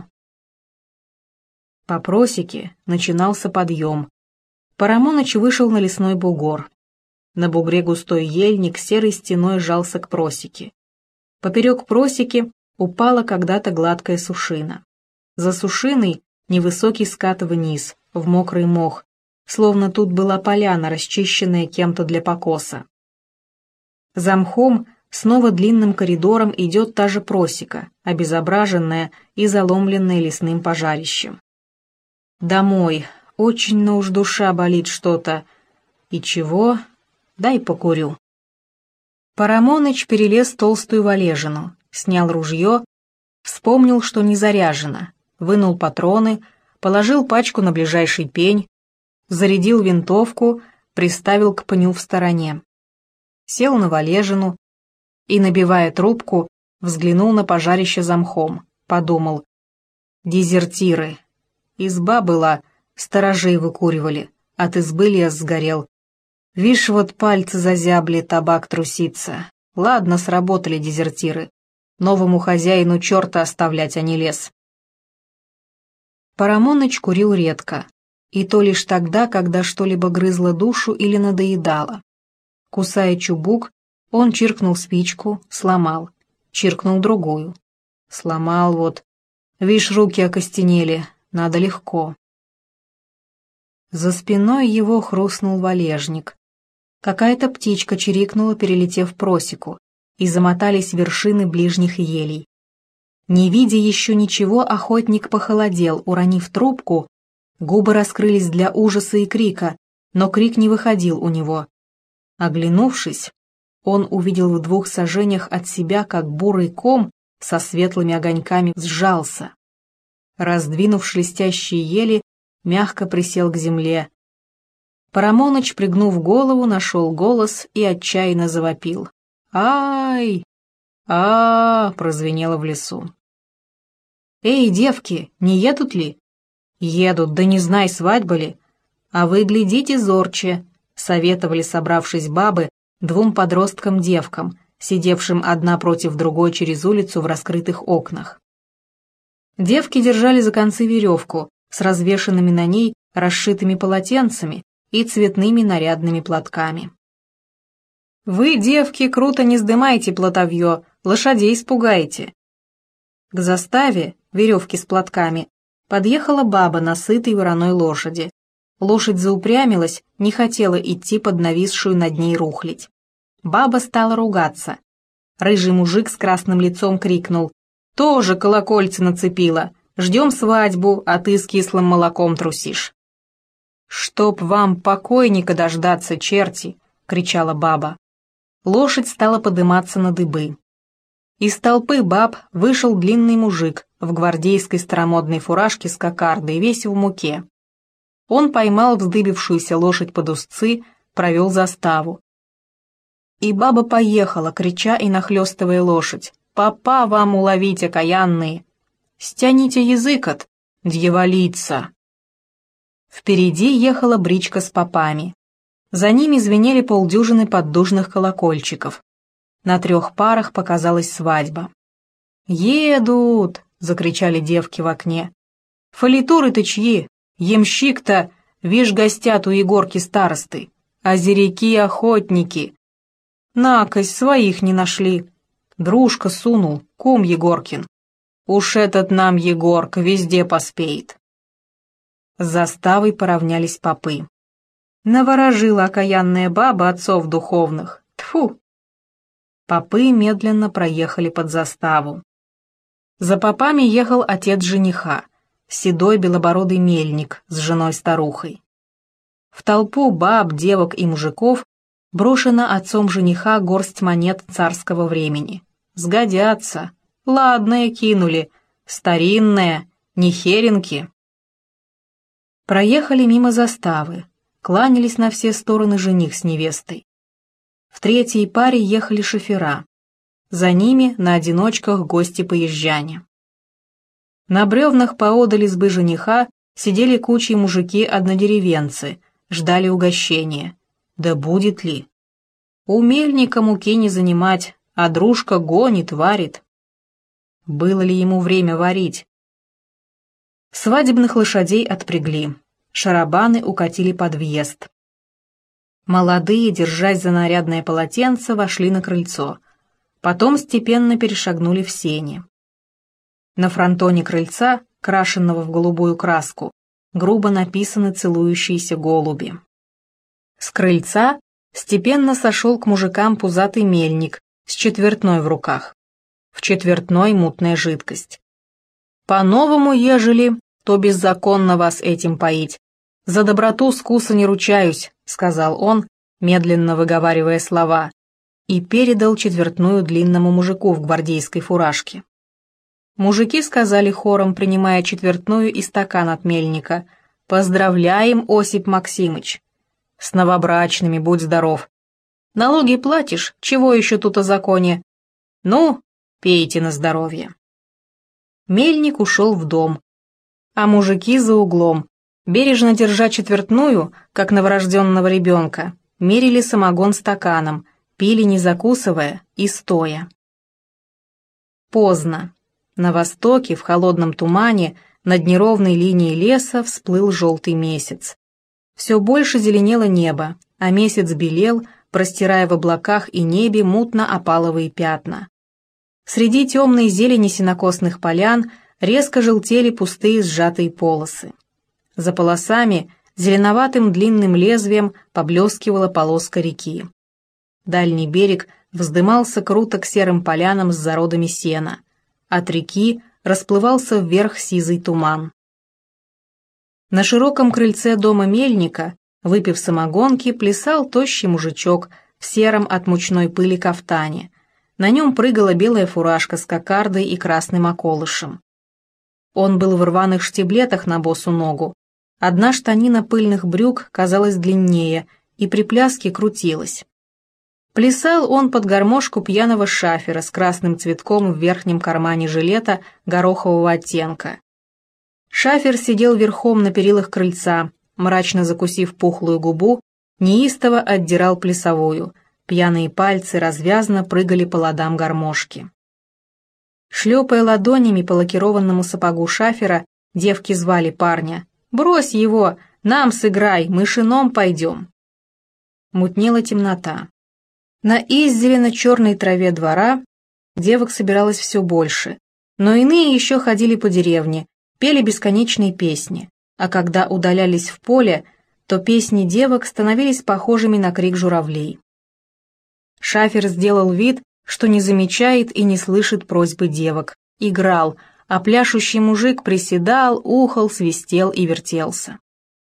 По просеке начинался подъем. Парамоныч вышел на лесной бугор. На бугре густой ельник серой стеной жался к просеке. Поперек просеки упала когда-то гладкая сушина. За сушиной невысокий скат вниз, в мокрый мох, словно тут была поляна, расчищенная кем-то для покоса. За мхом снова длинным коридором идет та же просека, обезображенная и заломленная лесным пожарищем. Домой, очень-но уж душа болит что-то. И чего? Дай покурю. Парамоныч перелез толстую валежину, снял ружье, вспомнил, что не заряжено, вынул патроны, положил пачку на ближайший пень, зарядил винтовку, приставил к пню в стороне. Сел на валежину и, набивая трубку, взглянул на пожарище за мхом, подумал: дезертиры. Изба была, сторожей выкуривали, от избы лес сгорел. Вишь, вот пальцы зазябли, табак трусится. Ладно, сработали дезертиры. Новому хозяину черта оставлять, а не лес. Парамоныч курил редко, и то лишь тогда, когда что-либо грызло душу или надоедало. Кусая чубук, он чиркнул спичку, сломал, чиркнул другую. Сломал вот. Вишь, руки окостенели, надо легко. За спиной его хрустнул валежник. Какая-то птичка чирикнула, перелетев просеку, и замотались вершины ближних елей. Не видя еще ничего, охотник похолодел, уронив трубку, губы раскрылись для ужаса и крика, но крик не выходил у него. Оглянувшись, он увидел в двух саженях от себя, как бурый ком со светлыми огоньками сжался. Раздвинув шелестящие ели, мягко присел к земле. Парамоныч, пригнув голову, нашел голос и отчаянно завопил. «Ай! А-а-а!» прозвенело в лесу. «Эй, девки, не едут ли?» «Едут, да не знай, свадьба ли. А вы глядите зорче», — советовали, собравшись бабы, двум подросткам-девкам, сидевшим одна против другой через улицу в раскрытых окнах. Девки держали за концы веревку с развешанными на ней расшитыми полотенцами и цветными нарядными платками. «Вы, девки, круто не сдымайте плотовье, лошадей испугаете». К заставе, веревки с платками, подъехала баба на сытой вороной лошади. Лошадь заупрямилась, не хотела идти под нависшую над ней рухлядь. Баба стала ругаться. Рыжий мужик с красным лицом крикнул: «Тоже колокольцы нацепила! Ждем свадьбу, а ты с кислым молоком трусишь!» «Чтоб вам покойника дождаться, черти!» — кричала баба. Лошадь стала подыматься на дыбы. Из толпы баб вышел длинный мужик в гвардейской старомодной фуражке с кокардой, весь в муке. Он поймал вздыбившуюся лошадь под узцы, провел заставу. И баба поехала, крича и нахлёстывая лошадь: «Попа вам уловить, окаянные! Стяните язык от, дьяволица!» Впереди ехала бричка с попами. За ними звенели полдюжины поддужных колокольчиков. На трех парах показалась свадьба. «Едут!» — закричали девки в окне. «Фалитуры-то чьи? Ямщик-то, вишь, гостят у Егорки старосты. Озеряки-охотники. Накось, своих не нашли. Дружка сунул, кум Егоркин. Уж этот нам Егорка везде поспеет». С заставой поравнялись попы. Наворожила окаянная баба отцов духовных. Тьфу! Попы медленно проехали под заставу. За попами ехал отец жениха, седой белобородый мельник с женой-старухой. В толпу баб, девок и мужиков брошена отцом жениха горсть монет царского времени. Сгодятся. Ладное кинули. Старинное. Не херенки. Проехали мимо заставы. Кланялись на все стороны жених с невестой. В третьей паре ехали шофера. За ними на одиночках гости-поезжане. На бревнах поодаль избы жениха сидели кучей мужики-однодеревенцы, ждали угощения. Да будет ли? У мельника муки не занимать, а дружка гонит, варит. Было ли ему время варить? Свадебных лошадей отпрягли, шарабаны укатили под въезд. Молодые, держась за нарядное полотенце, вошли на крыльцо. Потом степенно перешагнули в сени. На фронтоне крыльца, крашенного в голубую краску, грубо написаны целующиеся голуби. С крыльца степенно сошел к мужикам пузатый мельник с четвертной в руках. В четвертной мутная жидкость. «По-новому, ежели, то беззаконно вас этим поить. За доброту скуса не ручаюсь», — сказал он, медленно выговаривая слова, и передал четвертную длинному мужику в гвардейской фуражке. Мужики сказали хором, принимая четвертную и стакан от мельника: «Поздравляем, Осип Максимыч! С новобрачными, будь здоров! Налоги платишь, чего еще тут о законе? Ну, пейте на здоровье!» Мельник ушел в дом, а мужики за углом, бережно держа четвертную, как новорожденного ребенка, мерили самогон стаканом, пили не закусывая и стоя. Поздно. На востоке, в холодном тумане, над неровной линией леса всплыл желтый месяц. Все больше зеленело небо, а месяц белел, простирая в облаках и небе мутно-опаловые пятна. Среди темной зелени сенокосных полян резко желтели пустые сжатые полосы. За полосами зеленоватым длинным лезвием поблескивала полоска реки. Дальний берег вздымался круто к серым полянам с зародами сена. От реки расплывался вверх сизый туман. На широком крыльце дома мельника, выпив самогонки, плясал тощий мужичок в сером от мучной пыли кафтане. На нем прыгала белая фуражка с кокардой и красным околышем. Он был в рваных штиблетах на босу ногу. Одна штанина пыльных брюк казалась длиннее и при пляске крутилась. Плясал он под гармошку пьяного шафера с красным цветком в верхнем кармане жилета горохового оттенка. Шафер сидел верхом на перилах крыльца, мрачно закусив пухлую губу, неистово отдирал плясовую, пьяные пальцы развязно прыгали по ладам гармошки. Шлепая ладонями по лакированному сапогу шафера, девки звали парня: «Брось его, нам сыграй, мы шином пойдем». Мутнела темнота. На иззелено-черной траве двора девок собиралось все больше, но иные еще ходили по деревне, пели бесконечные песни, а когда удалялись в поле, то песни девок становились похожими на крик журавлей. Шафер сделал вид, что не замечает и не слышит просьбы девок, играл, а пляшущий мужик приседал, ухал, свистел и вертелся.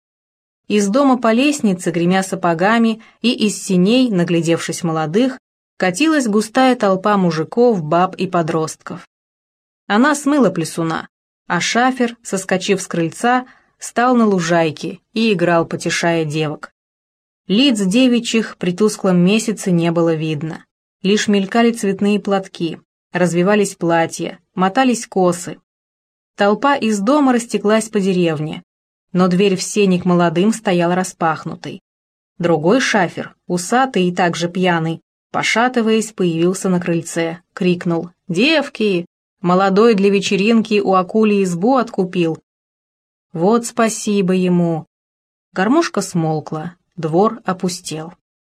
Из дома по лестнице, гремя сапогами, и из сеней, наглядевшись молодых, катилась густая толпа мужиков, баб и подростков. Она смыла плясуна, а шафер, соскочив с крыльца, стал на лужайке и играл, потешая девок. Лиц девичьих при тусклом месяце не было видно. Лишь мелькали цветные платки, развивались платья, мотались косы. Толпа из дома растеклась по деревне, но дверь в сени к молодым стояла распахнутой. Другой шафер, усатый и также пьяный, пошатываясь, появился на крыльце, крикнул: «Девки! Молодой для вечеринки у Акули избу откупил». Вот спасибо ему. Гармошка смолкла, двор опустел.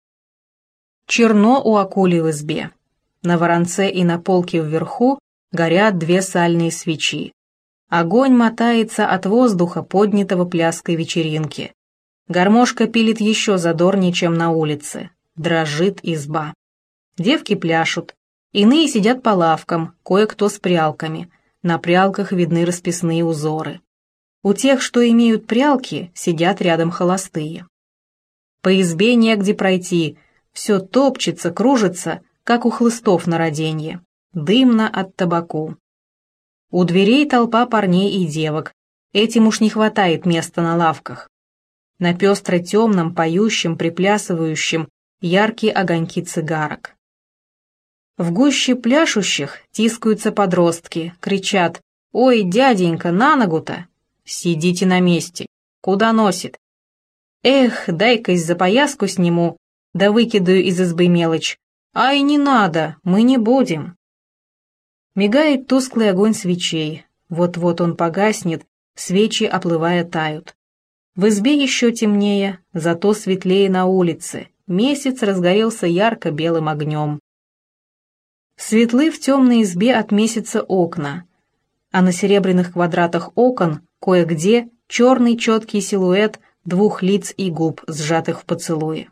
Черно у Акули в избе. На воронце и на полке вверху горят две сальные свечи. Огонь мотается от воздуха, поднятого пляской вечеринки. Гармошка пилит еще задорнее, чем на улице. Дрожит изба. Девки пляшут. Иные сидят по лавкам, кое-кто с прялками. На прялках видны расписные узоры. У тех, что имеют прялки, сидят рядом холостые. По избе негде пройти, все топчется, кружится, как у хлыстов на роденье. Дымно от табаку. У дверей толпа парней и девок. Этим уж не хватает места на лавках. На пестро-темном, поющем, приплясывающем яркие огоньки цигарок. В гуще пляшущих тискаются подростки, кричат: «Ой, дяденька, на ногу-то! Сидите на месте! Куда носит? Эх, дай-кась за пояску сниму, да выкидаю из избы мелочь. Ай, не надо, мы не будем!» Мигает тусклый огонь свечей. Вот-вот он погаснет, свечи, оплывая, тают. В избе еще темнее, зато светлее на улице. Месяц разгорелся ярко-белым огнем. Светлы в темной избе от месяца окна, а на серебряных квадратах окон кое-где черный четкий силуэт двух лиц и губ, сжатых в поцелуе.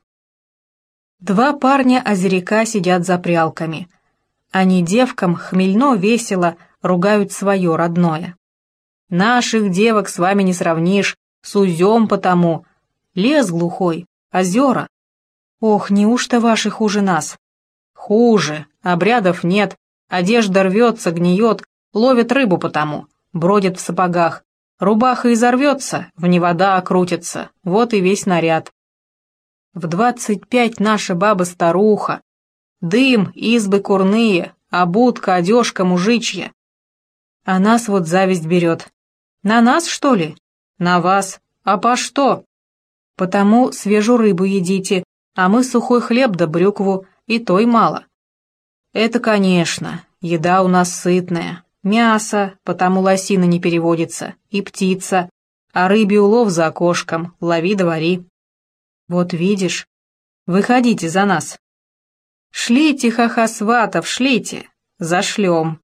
Два парня-озеряка сидят за прялками. Они девкам хмельно весело ругают свое родное. «Наших девок с вами не сравнишь, сузем потому. Лес глухой, озера. Ох, неужто ваши хуже нас?» «Хуже, обрядов нет, одежда рвется, гниет, ловят рыбу потому, бродят в сапогах. Рубаха изорвется, в невода окрутится, вот и весь наряд. В двадцать пять наша баба-старуха. Дым, избы курные, обутка, одежка мужичья. А нас вот зависть берет. На нас, что ли? На вас. А по что? Потому свежую рыбу едите, а мы сухой хлеб да брюкву, и той мало. «Это, конечно, еда у нас сытная. Мясо, потому лосина не переводится, и птица, а рыбий улов за окошком, лови да вари. Вот видишь, выходите за нас. Шлите, ха-ха, сватов, шлите, зашлем».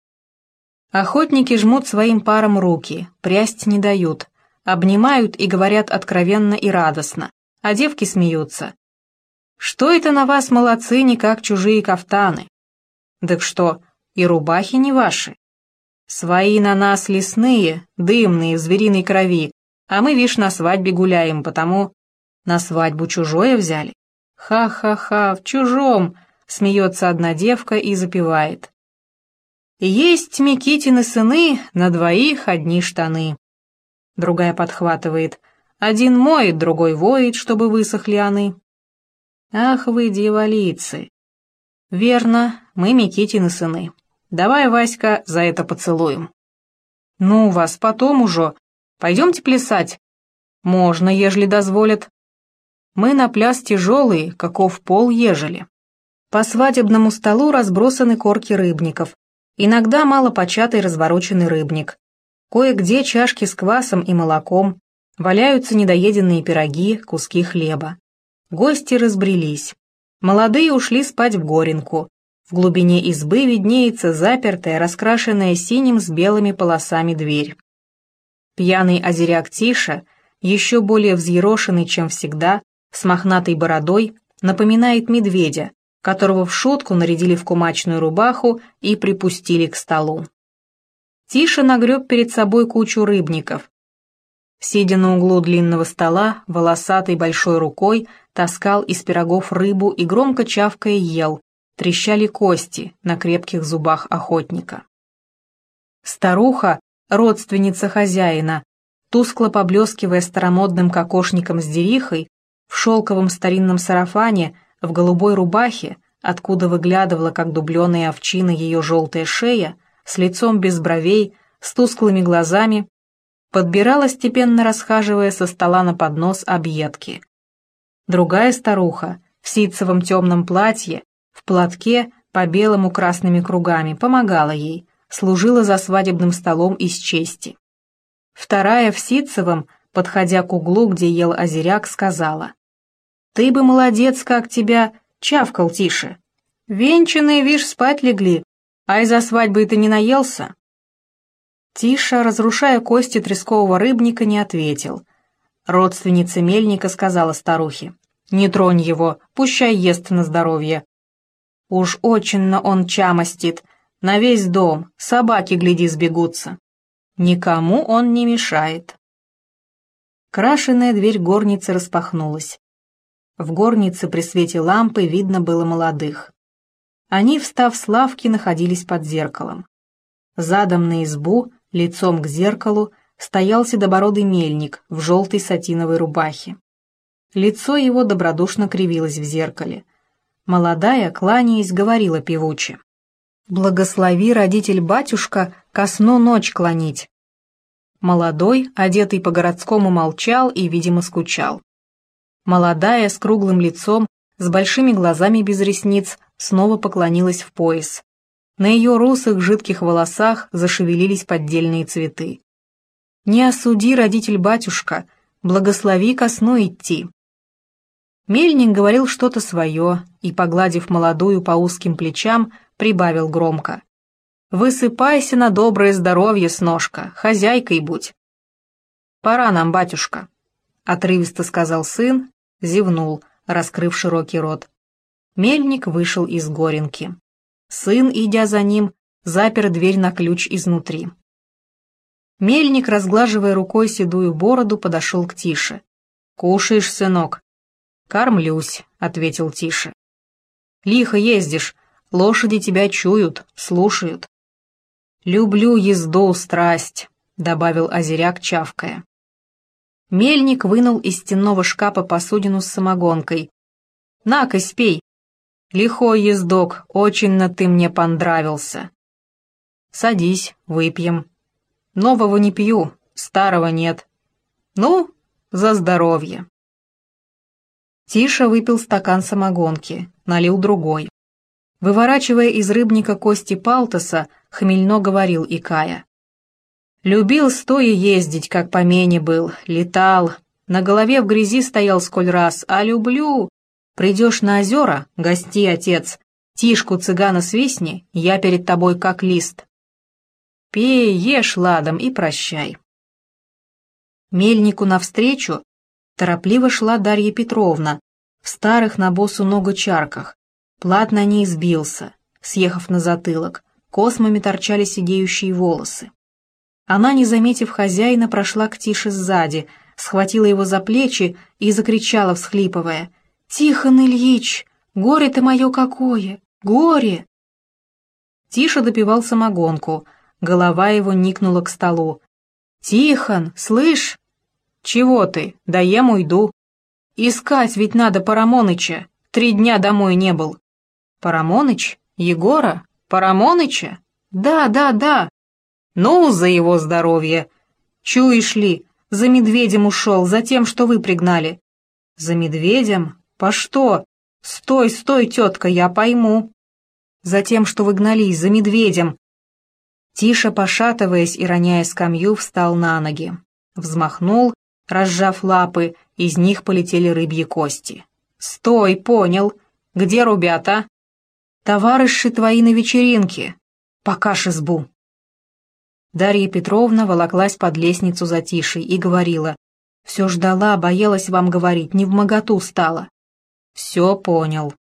Охотники жмут своим парам руки, прясть не дают, обнимают и говорят откровенно и радостно, а девки смеются. «Что это на вас, молодцы, не как чужие кафтаны? Так что, и рубахи не ваши? Свои на нас лесные, дымные, в звериной крови, а мы, вишь, на свадьбе гуляем, потому на свадьбу чужое взяли. Ха-ха-ха, в чужом!» — смеется одна девка и запевает. «Есть Микитины сыны, на двоих одни штаны». Другая подхватывает. «Один моет, другой воет, чтобы высохли они». «Ах вы, дьяволицы!» «Верно, мы Микитины сыны. Давай, Васька, за это поцелуем». «Ну вас, потом уже. Пойдемте плясать». «Можно, ежели дозволят». «Мы на пляс тяжелые, каков пол ежели». По свадебному столу разбросаны корки рыбников. Иногда малопочатый развороченный рыбник. Кое-где чашки с квасом и молоком, валяются недоеденные пироги, куски хлеба. Гости разбрелись. Молодые ушли спать в горенку. В глубине избы виднеется запертая, раскрашенная синим с белыми полосами дверь. Пьяный озеряк Тиша, еще более взъерошенный, чем всегда, с мохнатой бородой, напоминает медведя, которого в шутку нарядили в кумачную рубаху и припустили к столу. Тиша нагреб перед собой кучу рыбников. Сидя на углу длинного стола, волосатой большой рукой таскал из пирогов рыбу и громко чавкая ел, трещали кости на крепких зубах охотника. Старуха, родственница хозяина, тускло поблескивая старомодным кокошником с дерихой, в шелковом старинном сарафане, в голубой рубахе, откуда выглядывала, как дубленая овчина, ее желтая шея, с лицом без бровей, с тусклыми глазами, подбирала, степенно расхаживая со стола на поднос объедки. Другая старуха, в ситцевом темном платье, в платке, по белому красными кругами, помогала ей, служила за свадебным столом из чести. Вторая в ситцевом, подходя к углу, где ел озеряк, сказала: «Ты бы, молодец, как тебя, чавкал тише. Венчанные, вишь, спать легли, а из-за свадьбы ты не наелся?» Тиша, разрушая кости трескового рыбника, не ответил. Родственница мельника сказала старухе: «Не тронь его, пущай ест на здоровье. Уж очень-но он чамостит, на весь дом, собаки, гляди, сбегутся. Никому он не мешает». Крашеная дверь горницы распахнулась. В горнице при свете лампы видно было молодых. Они, встав с лавки, находились под зеркалом. Задом на избу, лицом к зеркалу, стоял седобородый мельник в желтой сатиновой рубахе. Лицо его добродушно кривилось в зеркале. Молодая, кланяясь, говорила певуче: «Благослови, родитель-батюшка, ко сну ночь клонить». Молодой, одетый по-городскому, молчал и, видимо, скучал. Молодая, с круглым лицом, с большими глазами без ресниц, снова поклонилась в пояс. На ее русых, жидких волосах зашевелились поддельные цветы. «Не осуди, родитель-батюшка, благослови ко сну идти». Мельник говорил что-то свое и, погладив молодую по узким плечам, прибавил громко: «Высыпайся на доброе здоровье, сношка, хозяйкой будь». «Пора нам, батюшка», — отрывисто сказал сын, зевнул, раскрыв широкий рот. Мельник вышел из горенки. Сын, идя за ним, запер дверь на ключ изнутри. Мельник, разглаживая рукой седую бороду, подошел к Тише. «Кушаешь, сынок?» «Кормлюсь», — ответил Тише. «Лихо ездишь, лошади тебя чуют, слушают». «Люблю езду, страсть», — добавил озеряк, чавкая. Мельник вынул из стенного шкафа посудину с самогонкой. «На-кась, пей. Лихой ездок, очень-на ты мне понравился». «Садись, выпьем». «Нового не пью, старого нет». «Ну, за здоровье». Тиша выпил стакан самогонки, налил другой. Выворачивая из рыбника кости палтуса, хмельно говорил Икая. «Любил стоя ездить, как по мене был, летал, на голове в грязи стоял сколь раз, а люблю. Придешь на озера, гости, отец, тишку цыгана свистни, я перед тобой как лист. Пей, ешь ладом и прощай». Мельнику навстречу торопливо шла Дарья Петровна в старых на босу ногу чарках. Плат на ней сбился, съехав на затылок, космами торчали сидеющие волосы. Она, не заметив хозяина, прошла к Тише сзади, схватила его за плечи и закричала, всхлипывая: «Тихон Ильич, горе-то мое какое! Горе!» Тиша допивал самогонку, голова его никнула к столу. «Тихон, слышь?» «Чего ты? Да ем уйду. Искать ведь надо Парамоныча, три дня домой не был». «Парамоныч? Егора? Парамоныча? Да, да, да. Ну, за его здоровье. Чуешь ли, за медведем ушел, за тем, что вы пригнали». «За медведем? По что? Стой, стой, тетка, я пойму». «За тем, что вы гнались, за медведем». Тиша, пошатываясь и роняя скамью, встал на ноги. Взмахнул, разжав лапы, из них полетели рыбьи кости. «Стой, понял. Где ребята?» «Товарищи твои на вечеринке. Покажь избу». Дарья Петровна волоклась под лестницу за Тишей и говорила: «Все ждала, боялась вам говорить, невмоготу стала». «Все понял».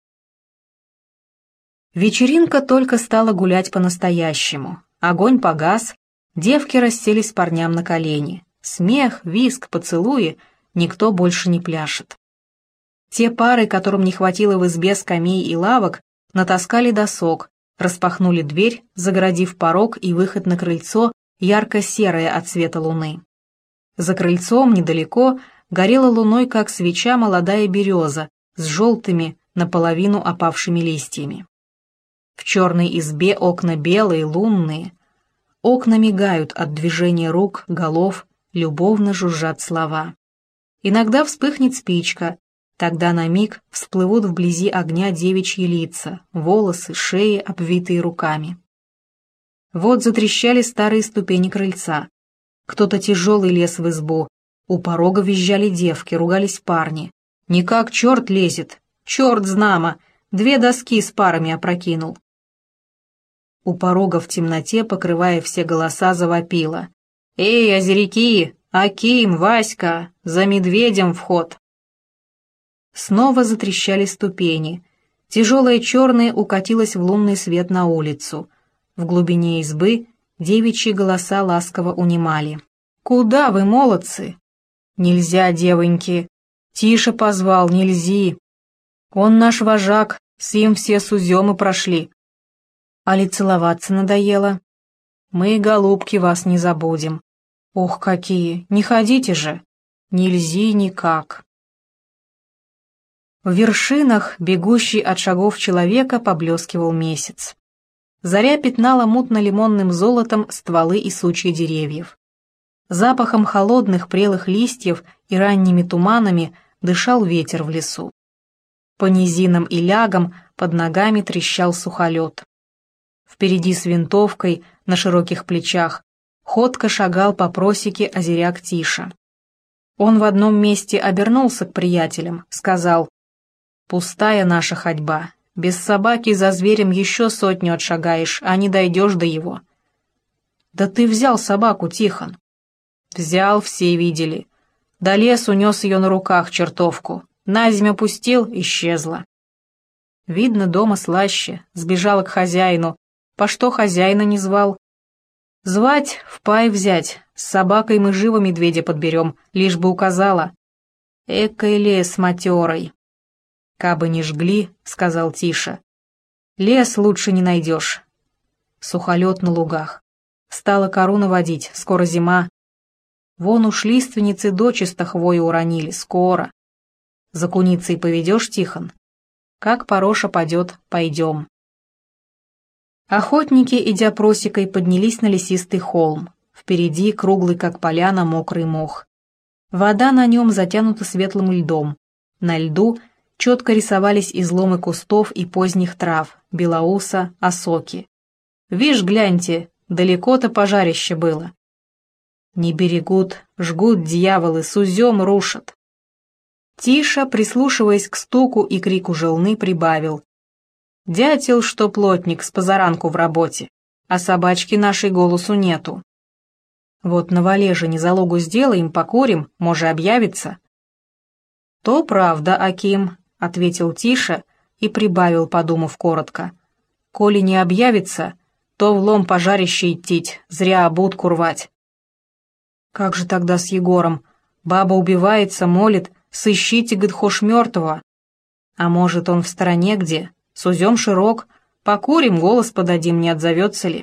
Вечеринка только стала гулять по-настоящему. Огонь погас, девки расселись парням на колени. Смех, визг, поцелуи, никто больше не пляшет. Те пары, которым не хватило в избе скамей и лавок, натаскали досок, распахнули дверь, загородив порог и выход на крыльцо, ярко-серое от света луны. За крыльцом, недалеко, горела луной, как свеча, молодая береза с желтыми, наполовину опавшими листьями. В черной избе окна белые, лунные. Окна мигают от движения рук, голов, любовно жужжат слова. Иногда вспыхнет спичка, тогда на миг всплывут вблизи огня девичьи лица, волосы, шеи, обвитые руками. Вот затрещали старые ступени крыльца. Кто-то тяжелый лез в избу. У порога визжали девки, ругались парни. «Никак черт лезет! Черт знамо! Две доски с парами опрокинул!» У порога в темноте, покрывая все голоса, завопила: «Эй, озеряки! Аким, Васька! За медведем вход!» Снова затрещали ступени. Тяжелая черная укатилась в лунный свет на улицу. В глубине избы девичьи голоса ласково унимали: «Куда вы, молодцы?» «Нельзя, девоньки! Тише позвал, нельзи! Он наш вожак, с им все суземы прошли. Али целоваться надоело? Мы, голубки, вас не забудем. Ох, какие! Не ходите же! Нельзи никак!» В вершинах, бегущий от шагов человека, поблескивал месяц. Заря пятнала мутно-лимонным золотом стволы и сучья деревьев. Запахом холодных прелых листьев и ранними туманами дышал ветер в лесу. По низинам и лягам под ногами трещал сухолед. Впереди с винтовкой на широких плечах ходко шагал по просеке озеряк Тиша. Он в одном месте обернулся к приятелям, сказал: «Пустая наша ходьба. Без собаки за зверем еще сотню отшагаешь, а не дойдешь до его». «Да ты взял собаку, Тихон». «Взял, все видели. До лесу нес ее на руках чертовку. На землю пустил, исчезла. Видно, дома слаще, сбежала к хозяину. По что хозяина не звал? Звать, в пай взять, с собакой мы живо медведя подберем, лишь бы указала. Экой лес матерый». «Кабы не жгли», — сказал Тиша. «Лес лучше не найдешь». Сухолед на лугах. Стала кору наводить, скоро зима. Вон уж лиственницы дочисто хвою уронили, скоро. За куницей поведешь, Тихон? Как пороша падет, пойдем. Охотники, идя просекой, поднялись на лесистый холм. Впереди, круглый как поляна, мокрый мох. Вода на нем затянута светлым льдом. На льду четко рисовались изломы кустов и поздних трав, белоуса, осоки. «Вишь, гляньте, далеко-то пожарище было». «Не берегут, жгут дьяволы, сузем рушат». Тиша, прислушиваясь к стуку и крику желны, прибавил: «Дятел, что плотник, с позаранку в работе, а собачки нашей голосу нету. Вот на валежине залогу сделаем, покурим, може объявится». «То правда, Аким», — ответил Тиша и прибавил, подумав коротко: «Коли не объявится, то в лом пожарище идти, зря будку рвать». «Как же тогда с Егором? Баба убивается, молит, сыщите, гад, хошь мертвого. А может, он в стороне где? Сузем широк, покурим, голос подадим, не отзовется ли?»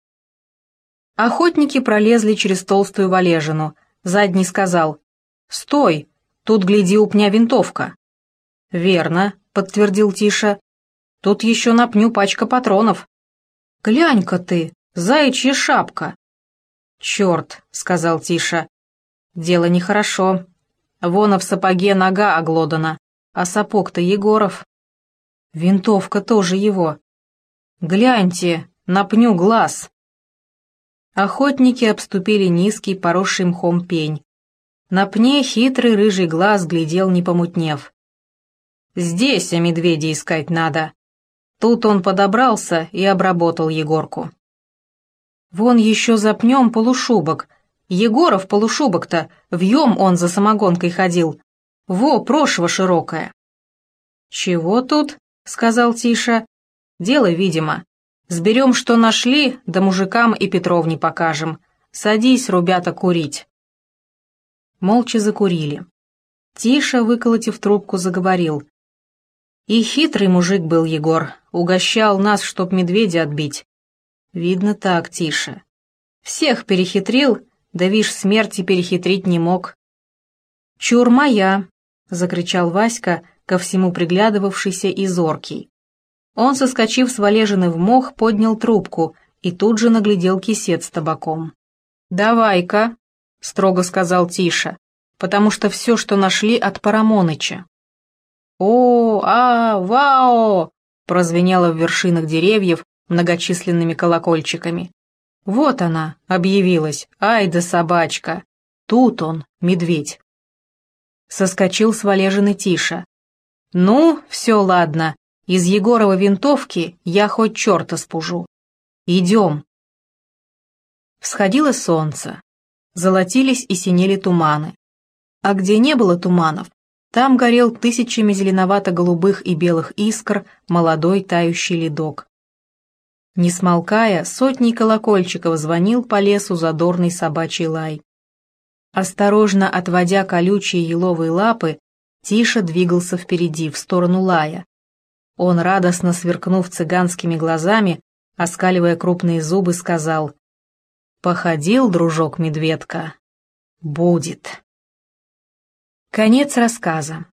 Охотники пролезли через толстую валежину. Задний сказал: «Стой, тут, гляди, у пня винтовка». «Верно», — подтвердил Тиша, — «тут еще на пню пачка патронов». «Глянь-ка ты, заячья шапка». «Черт», — сказал Тиша, — «дело нехорошо. Вон в сапоге нога оглодана, а сапог-то Егоров. Винтовка тоже его. Гляньте, на пню глаз». Охотники обступили низкий, поросший мхом пень. На пне хитрый рыжий глаз глядел, не помутнев. «Здесь а медведя искать надо». Тут он подобрался и обработал Егорку. «Вон еще за пнем полушубок. Егоров полушубок-то, вьем он за самогонкой ходил. Во, прошва широкая». «Чего тут?» — сказал Тиша. «Дело, видимо. Сберем, что нашли, да мужикам и Петровне покажем. Садись, ребята, курить». Молча закурили. Тиша, выколотив трубку, заговорил: «И хитрый мужик был Егор, угощал нас, чтоб медведя отбить». «Видно так, Тиша. Всех перехитрил, да вишь, смерти перехитрить не мог». «Чур моя!» — закричал Васька, ко всему приглядывавшийся и зоркий. Он, соскочив с валежины в мох, поднял трубку и тут же наглядел кисет с табаком. «Давай-ка», — строго сказал Тиша, «потому что все, что нашли, от Парамоныча». «О, а, вао!» — прозвенело в вершинах деревьев многочисленными колокольчиками. «Вот она, объявилась, ай да собачка! Тут он, медведь!» Соскочил с валежины Тиша. «Ну, все ладно, из Егорова винтовки я хоть черта спужу. Идем!» Всходило солнце, золотились и синели туманы. А где не было туманов, там горел тысячами зеленовато-голубых и белых искр молодой тающий ледок. Не смолкая, сотней колокольчиков звонил по лесу задорный собачий лай. Осторожно отводя колючие еловые лапы, Тиша двигался впереди, в сторону лая. Он, радостно сверкнув цыганскими глазами, оскаливая крупные зубы, сказал: «Походил, дружок-медведка. Будет». Конец рассказа.